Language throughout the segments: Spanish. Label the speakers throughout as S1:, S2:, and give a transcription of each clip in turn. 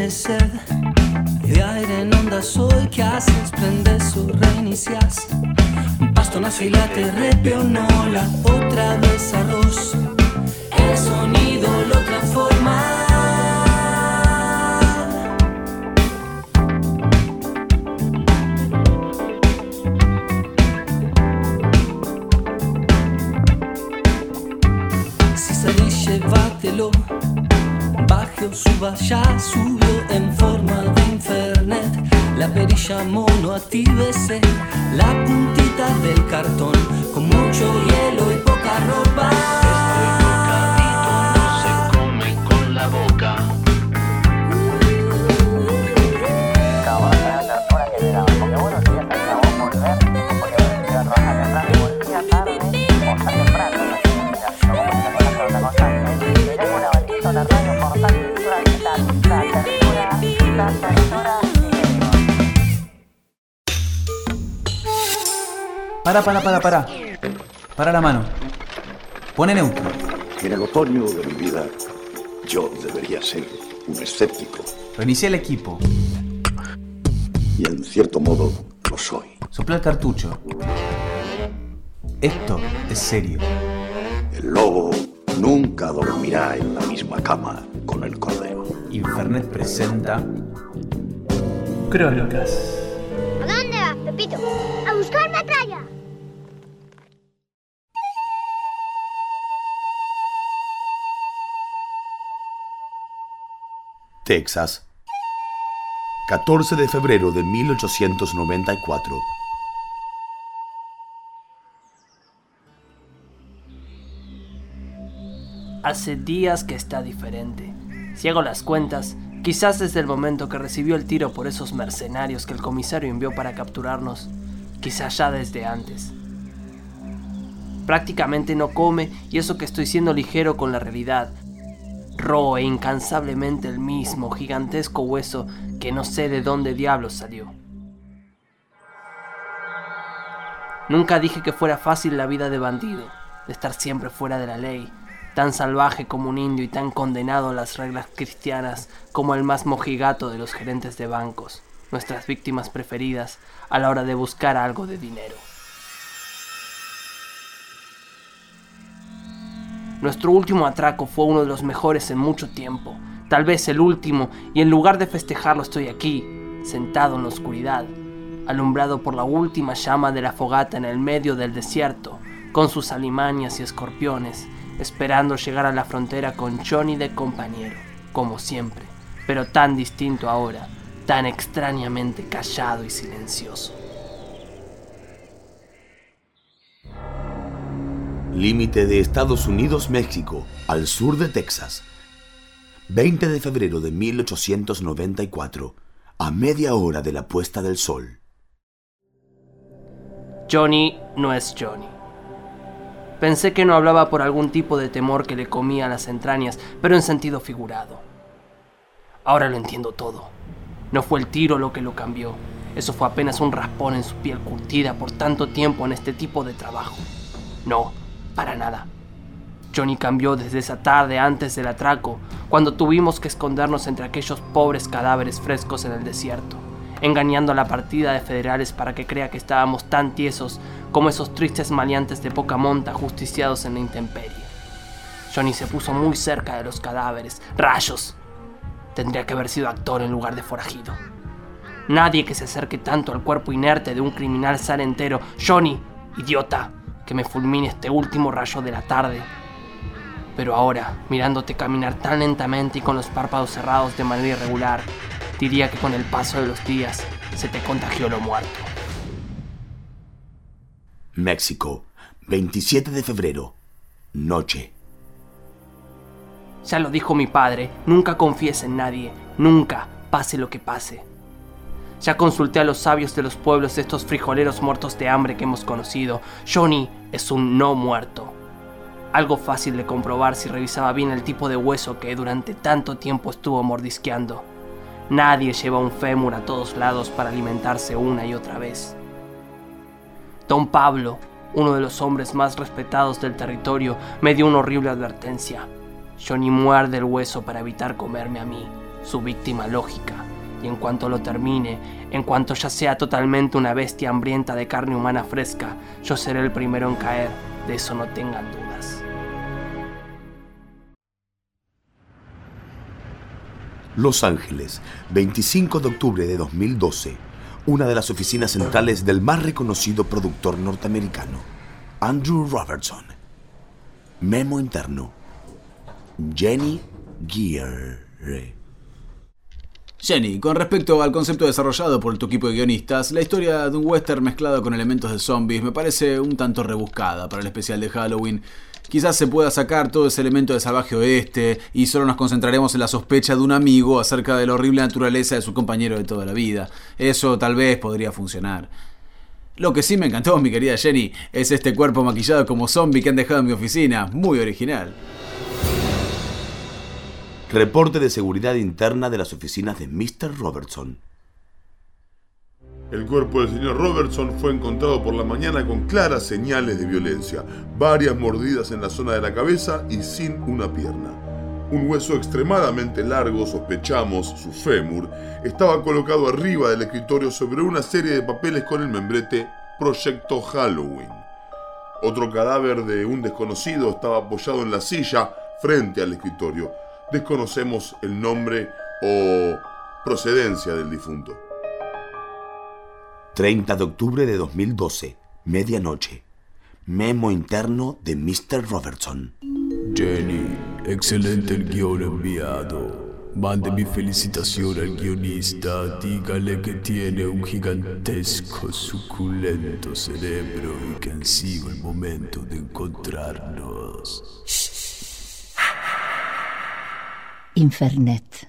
S1: tienes sed de aire en ondas hoy, ¿qué haces? Prendes o reinicias. Pasto nace y late, repeonó la otra vez arroz. El sonido lo transforma. Si salís, llévatelo. Baje o suba, ya subió en forma de internet. La perilla mono, actívese la puntita del cartón con mucho hielo y poca ropa.
S2: Este bocadito no se come con la boca.
S3: Ahora será la hora que le daba, porque bueno, si ya se acabó volver, porque voy a trabajar temprano y volvía tarde, o está temprano, no sé, mira, no vamos a hacer otra cosa. Tengo una batita, la radio, cortar, la tercera.
S4: Para la mano. Pone neutro.
S5: En el otoño de mi vida, yo debería ser un escéptico.
S4: Reinicia el equipo.
S5: Y en cierto modo, lo soy.
S4: Sopla el cartucho. Esto es serio.
S5: El lobo nunca dormirá en la misma cama con el cordero.
S4: Infernet presenta...
S6: Crónicas.
S7: ¿A dónde vas, Pepito? ¡A buscar metralla!
S8: Texas, 14 de febrero de 1894.
S9: Hace días que está diferente. Si hago las cuentas, quizás desde el momento que recibió el tiro por esos mercenarios que el comisario envió para capturarnos, quizás ya desde antes. Prácticamente no come, y eso que estoy siendo ligero con la realidad. Roe incansablemente el mismo gigantesco hueso que no sé de dónde diablos salió. Nunca dije que fuera fácil la vida de bandido, de estar siempre fuera de la ley, tan salvaje como un indio y tan condenado a las reglas cristianas como el más mojigato de los gerentes de bancos, nuestras víctimas preferidas a la hora de buscar algo de dinero. Nuestro último atraco fue uno de los mejores en mucho tiempo, tal vez el último, y en lugar de festejarlo estoy aquí, sentado en la oscuridad, alumbrado por la última llama de la fogata en el medio del desierto, con sus alimañas y escorpiones, esperando llegar a la frontera con Johnny de compañero, como siempre, pero tan distinto ahora, tan extrañamente callado y silencioso.
S8: Límite de Estados Unidos-México, al sur de Texas. 20 de febrero de 1894, a media hora de la puesta del sol.
S9: Johnny no es Johnny. Pensé que no hablaba por algún tipo de temor que le comía las entrañas, pero en sentido figurado. Ahora lo entiendo todo. No fue el tiro lo que lo cambió. Eso fue apenas un raspón en su piel curtida por tanto tiempo en este tipo de trabajo. No, para nada. Johnny cambió desde esa tarde antes del atraco, cuando tuvimos que escondernos entre aquellos pobres cadáveres frescos en el desierto, engañando a la partida de federales para que crea que estábamos tan tiesos como esos tristes maleantes de poca monta ajusticiados en la intemperie. Johnny se puso muy cerca de los cadáveres. ¡Rayos! Tendría que haber sido actor en lugar de forajido. Nadie que se acerque tanto al cuerpo inerte de un criminal sale entero. Johnny, idiota, que me fulmine este último rayo de la tarde. Pero ahora, mirándote caminar tan lentamente y con los párpados cerrados de manera irregular, diría que con el paso de los días se te contagió lo muerto.
S8: México, 27 de febrero, noche.
S9: Ya lo dijo mi padre, nunca confíes en nadie, nunca, pase lo que pase. Ya consulté a los sabios de los pueblos de estos frijoleros muertos de hambre que hemos conocido. Johnny es un no muerto. Algo fácil de comprobar si revisaba bien el tipo de hueso que durante tanto tiempo estuvo mordisqueando. Nadie lleva un fémur a todos lados para alimentarse una y otra vez. Don Pablo, uno de los hombres más respetados del territorio, me dio una horrible advertencia. Johnny muerde el hueso para evitar comerme a mí. su víctima lógica. Y en cuanto lo termine, en cuanto ya sea totalmente una bestia hambrienta de carne humana fresca, yo seré el primero en caer, de eso no tengan dudas.
S8: Los Ángeles, 25 de octubre de 2012. Una de las oficinas centrales del más reconocido productor norteamericano, Andrew Robertson. Memo interno. Jenny Gear.
S6: Jenny, con respecto al concepto desarrollado por tu equipo de guionistas, la historia de un western mezclado con elementos de zombies me parece un tanto rebuscada para el especial de Halloween. Quizás se pueda sacar todo ese elemento de salvaje oeste y solo nos concentraremos en la sospecha de un amigo acerca de la horrible naturaleza de su compañero de toda la vida. Eso tal vez podría funcionar. Lo que sí me encantó, mi querida Jenny, es este cuerpo maquillado como zombie que han dejado en mi oficina. Muy original.
S8: Reporte de seguridad interna de las oficinas de Mr. Robertson.
S10: El cuerpo del señor Robertson fue encontrado por la mañana con claras señales de violencia, varias mordidas en la zona de la cabeza y sin una pierna. Un hueso extremadamente largo, sospechamos, su fémur, estaba colocado arriba del escritorio sobre una serie de papeles con el membrete Proyecto Halloween. Otro cadáver de un desconocido estaba apoyado en la silla frente al escritorio. Desconocemos el nombre o procedencia del difunto.
S8: 30 de octubre de 2012, medianoche. Memo interno de Mr. Robertson.
S11: Jenny, excelente el guión enviado. Mande mi felicitación al guionista. Dígale que tiene un gigantesco, suculento cerebro y que ansío el momento de encontrarnos.
S12: Infernet.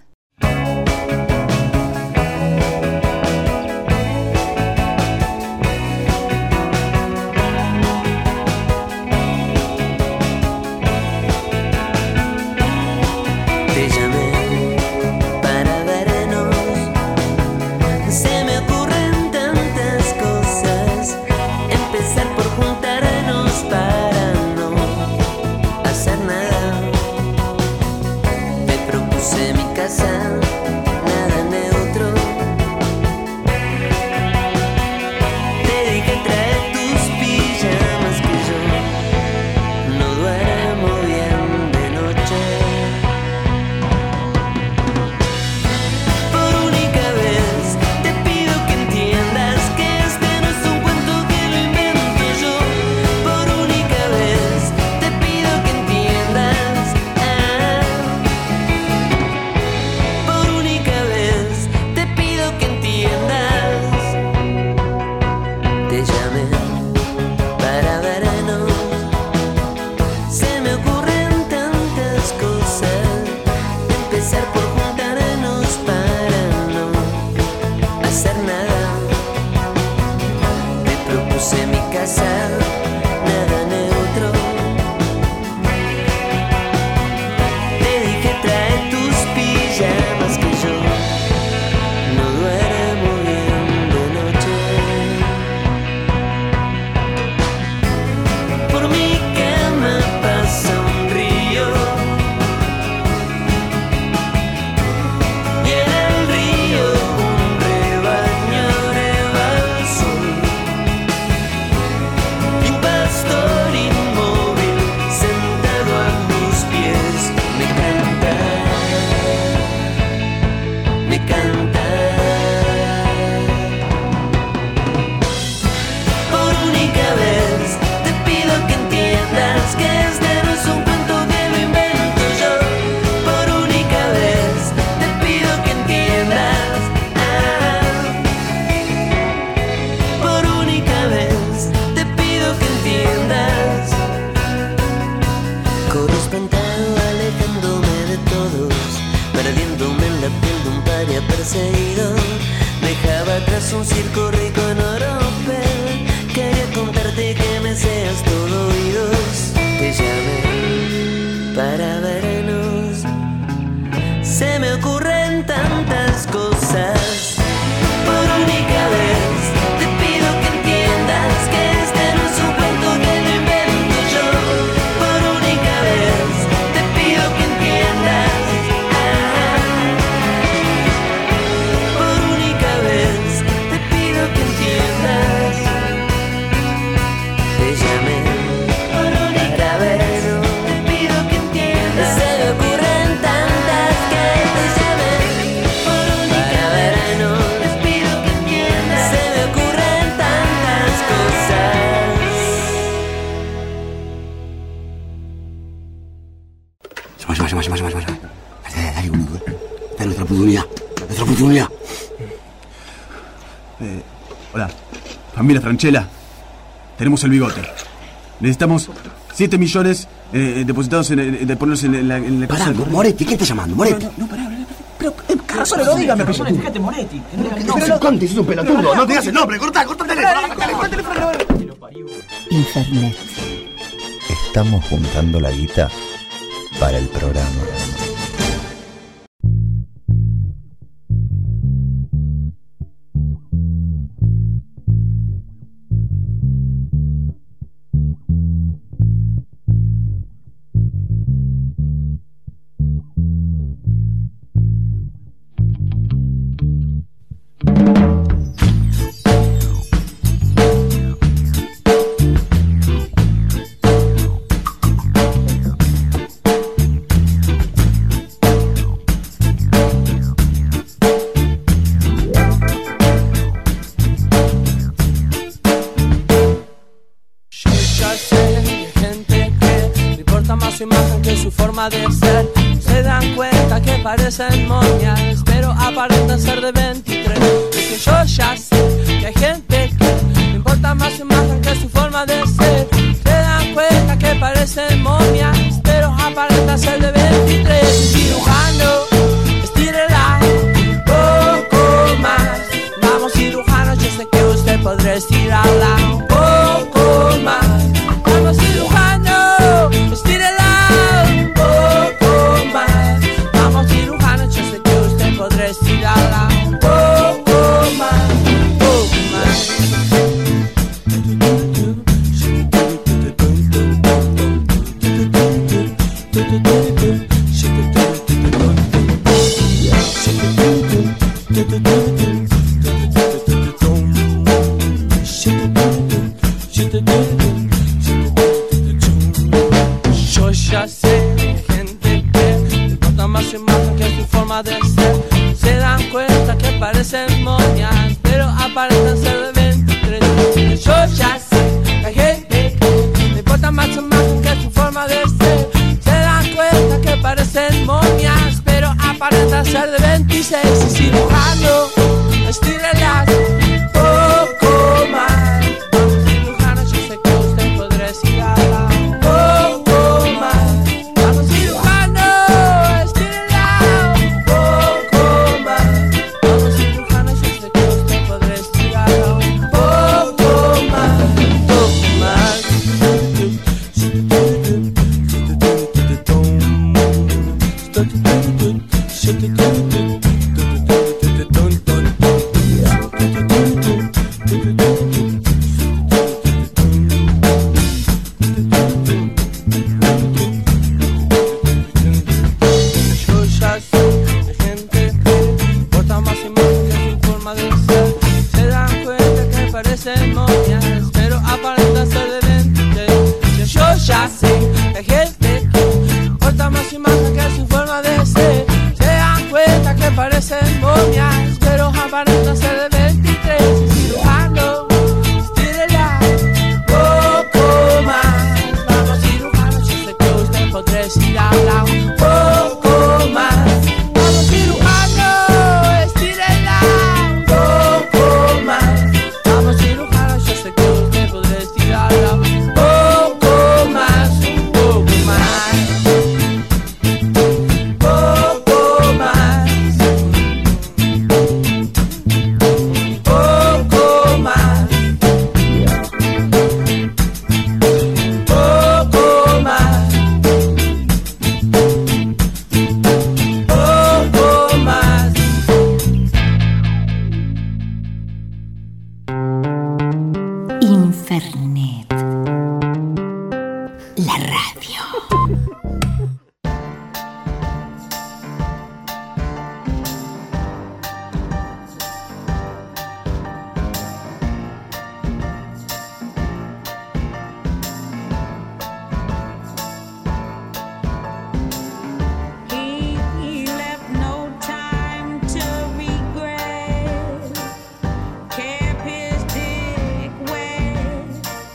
S12: Más. Dale, boludo. Esta es nuestra oportunidad.
S4: Hola. Familia Franchella. Tenemos el bigote. Necesitamos 7 millones depositados de ponerlos en la
S12: Pará,
S4: casa.
S12: Moretti, ¿quién está llamando? Moretti.
S4: No, pará. Pero, Carasole, no digas mi apellido.
S13: Fíjate, Moretti.
S12: No, Conte, sos un pelotudo. No te digas el nombre. Cortá el teléfono.
S14: Infernet. Estamos juntando la guita para el programa.
S1: De ser, se dan cuenta que parecen momias, pero aparentan ser de 23. Es que yo ya sé que hay gente que le importa más su imagen que su forma de ser. Se dan cuenta que parecen momias, pero aparentan ser de 23. El cirujano, estírela un poco más. Vamos, cirujano, yo sé que usted podrá estirarla un poco más. Vamos, cirujano, estírela. Podré estirarla un poco más, Yo ya sé, gente que le importa más su imagen que su forma de ser. Se dan cuenta que parecen momias, pero aparentan ser de 23. Yo ya sé, hay gente que le importa más su imagen que su forma de ser. Se dan cuenta que parecen momias, pero aparentan ser de 26. Y cirujano, estírelas un poco más. Vamos, cirujano, yo sé que usted podrá estirarla un poco más. Vamos, cirujano, estírelas un poco más. Vamos, cirujano, yo sé que usted podrá estirarla un poco más. Un poco más. Yo ya sé de gente que porta más imagen que su forma de ser. Se dan cuenta que parecen momias, pero aparentan ser de 23. Yo ya sé de gente que porta más imagen que su forma de ser. Se dan cuenta que parecen momias, pero aparentan ser de 23. Y cirujano, estírela un poco más. Vamos, cirujano, yo sé que usted podrá estirarla un poco más. Vamos, cirujano, estírela un poco más. Vamos, cirujano, yo sé que usted podrá estirarla un poco más. Un poco más. Un poco más. Un poco más. Un poco más. Poco más.
S14: Infernet. La radio.
S15: He left no time to regret. Kept his dick wet.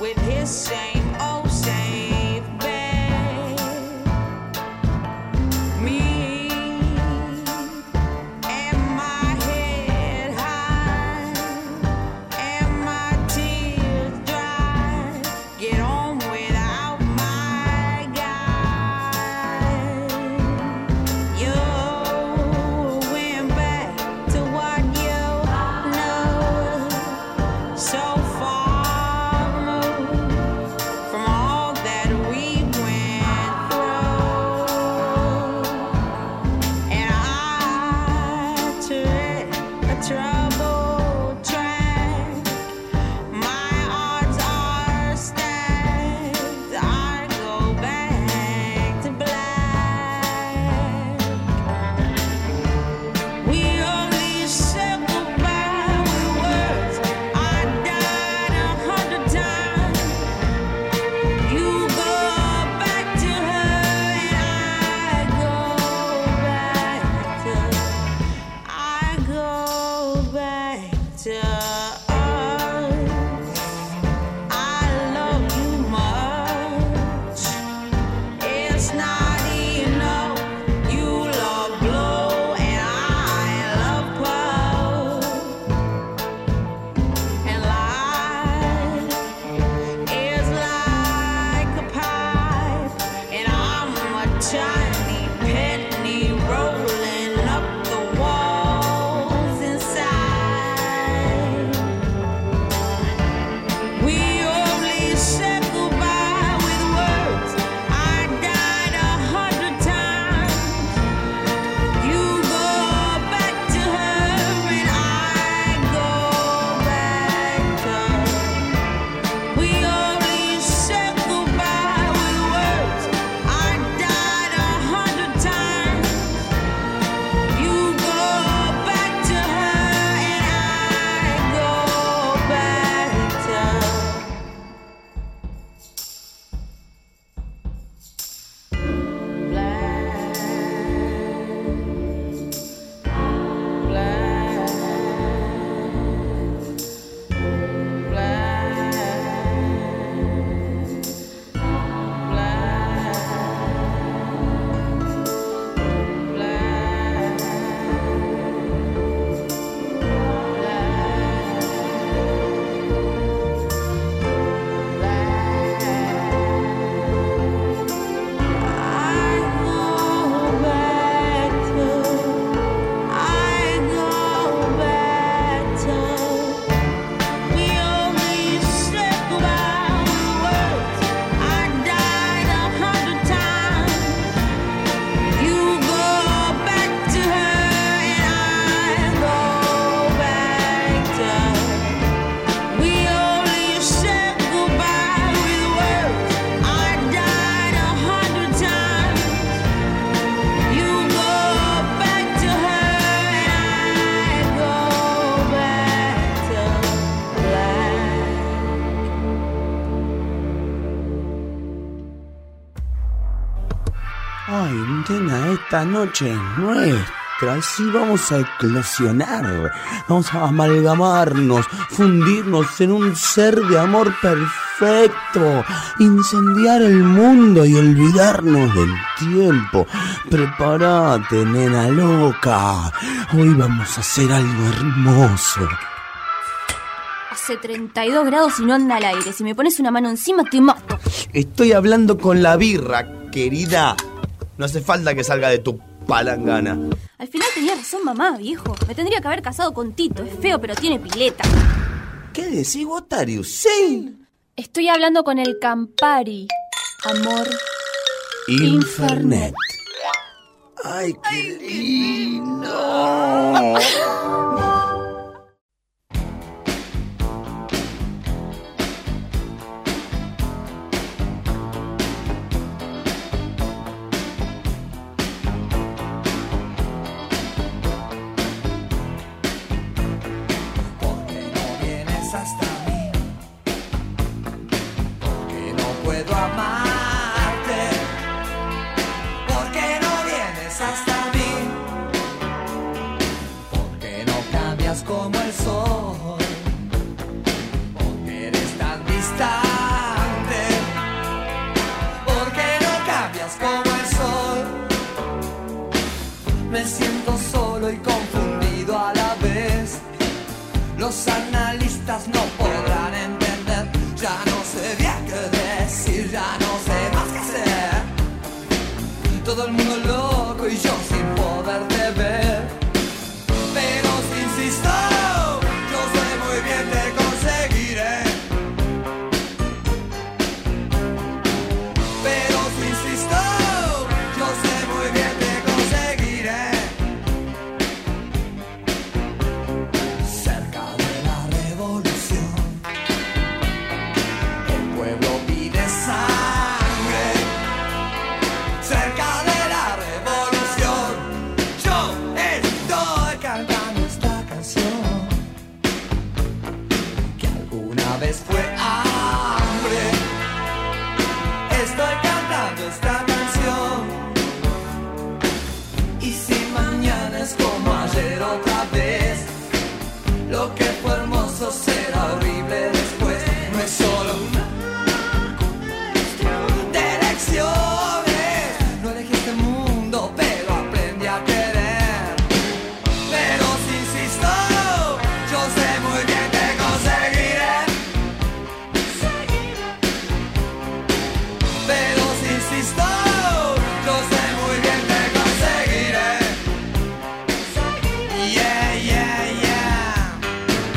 S13: Ay, nena, esta noche es nuestra. Sí, vamos a eclosionar. Vamos a amalgamarnos, fundirnos en un ser de amor perfecto. Incendiar el mundo y olvidarnos del tiempo. Prepárate, nena loca. Hoy vamos a hacer algo hermoso.
S16: Hace 32 grados y no anda al aire. Si me pones una mano encima te mato.
S13: Estoy hablando con la birra, querida. No hace falta que salga de tu palangana.
S16: Al final tenía razón mamá, viejo. Me tendría que haber casado con Tito. Es feo, pero tiene pileta.
S13: ¿Qué decís, Gotarius? ¡Sí!
S16: Estoy hablando con el Campari. Amor.
S13: Infernet. ¡Ay, qué lindo!
S1: Como el sol, porque eres tan distante, porque no cambias como el sol. Me siento solo y confundido a la vez. Los analistas no podrán entender. Ya no sé bien qué decir, ya no sé más qué hacer. Todo el mundo loco y yo sin poderte ver. Pero si insisto, yo sé muy bien te conseguiré. Pero si insisto, yo sé muy bien te conseguiré. Cerca de la revolución, el pueblo pide sangre. Cerca de la revolución, yo estoy cantando esta canción que alguna vez fue hambre. Estoy cantando esta canción, y si mañana es como ayer otra vez, lo que fue hermoso será horrible después. No es solo una de lecciones. No elegí este mundo, pero aprendí a querer. Pero si insisto, yo sé muy bien que conseguiré. Pero si insisto, yo sé muy bien que conseguiré. Yeah, yeah, yeah.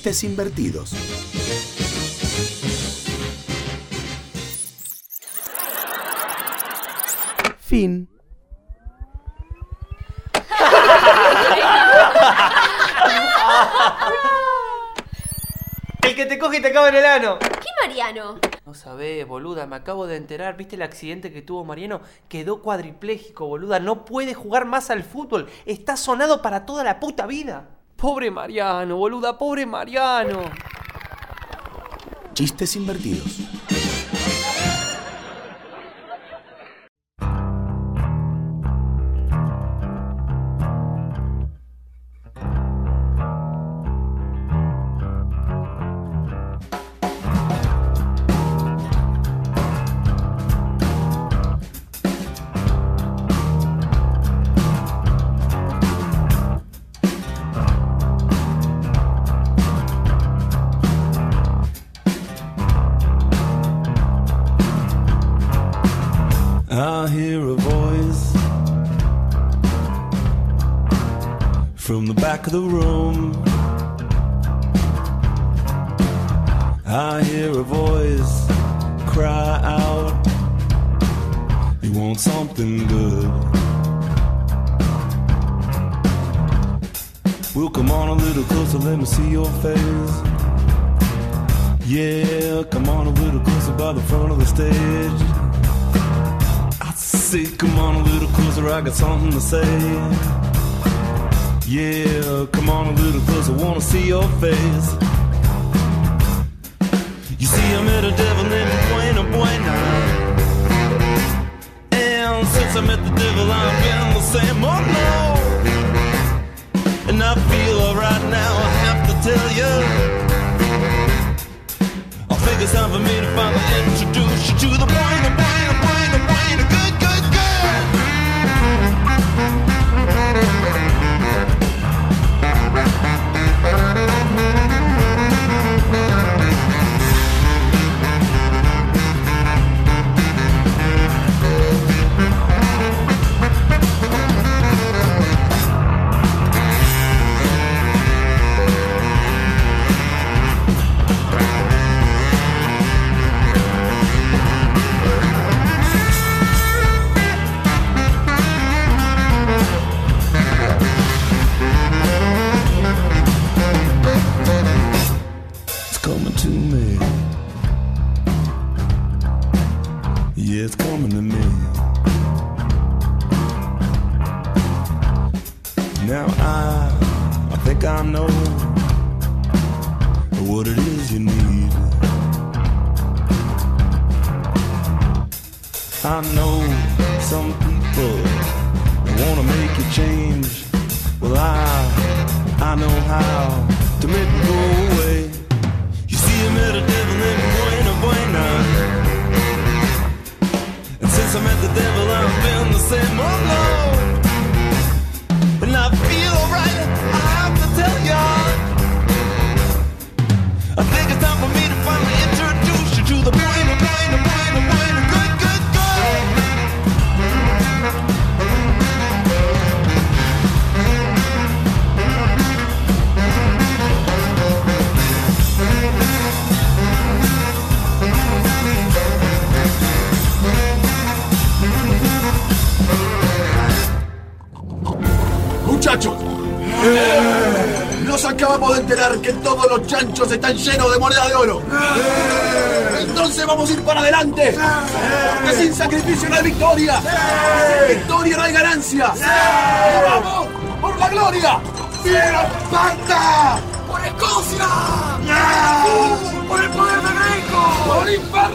S8: Chistes invertidos. Fin.
S9: El que te coge y te acaba en el ano.
S17: ¿Qué Mariano?
S9: No sabés, boluda, me acabo de enterar. ¿Viste el accidente que tuvo Mariano? Quedó cuadripléjico, boluda. No puede jugar más al fútbol. Está sonado para toda la puta vida. Pobre Mariano, boluda, pobre Mariano.
S8: Chistes invertidos.
S13: I hear a voice from the back of the room. I hear a voice cry out, you want something good. Well, come on a little closer, let me see your face. Yeah, come on a little closer by the front of the stage. Say, come on a little closer, I got something to say. Yeah, come on a little closer, wanna see your face. You see, I met a devil named Buena Buena, and since I met the devil, I've been the same. Oh no, and I feel alright now, I have to tell you, I think it's time for me to finally introduce you to the Buena Buena Buena Buena good. It's coming to me. Now I think I know what it is you need. I know some people wanna make you change. Well, I know how to make it go away. You see, I met a devil named Buena Buena. Since I met the devil, I've been the same, oh no. And I feel alright, I have to tell ya, I think it's time for me to finally introduce you to the Buena, Buena, Buena, Buena, good, good,
S4: ¡Muchachos! Nos acabamos de enterar que todos los chanchos están llenos de moneda de oro. Entonces vamos a ir para adelante. Porque sin sacrificio no hay victoria. Sin victoria no hay ganancia. ¡Vamos! ¡Por la gloria! ¡Esparta! ¡Por Escocia! ¡Por el poder de México! ¡Por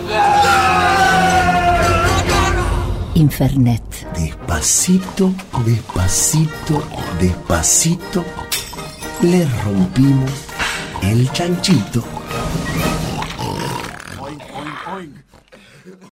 S14: Infernet.
S12: Despacito, despacito, despacito, le rompimos el chanchito.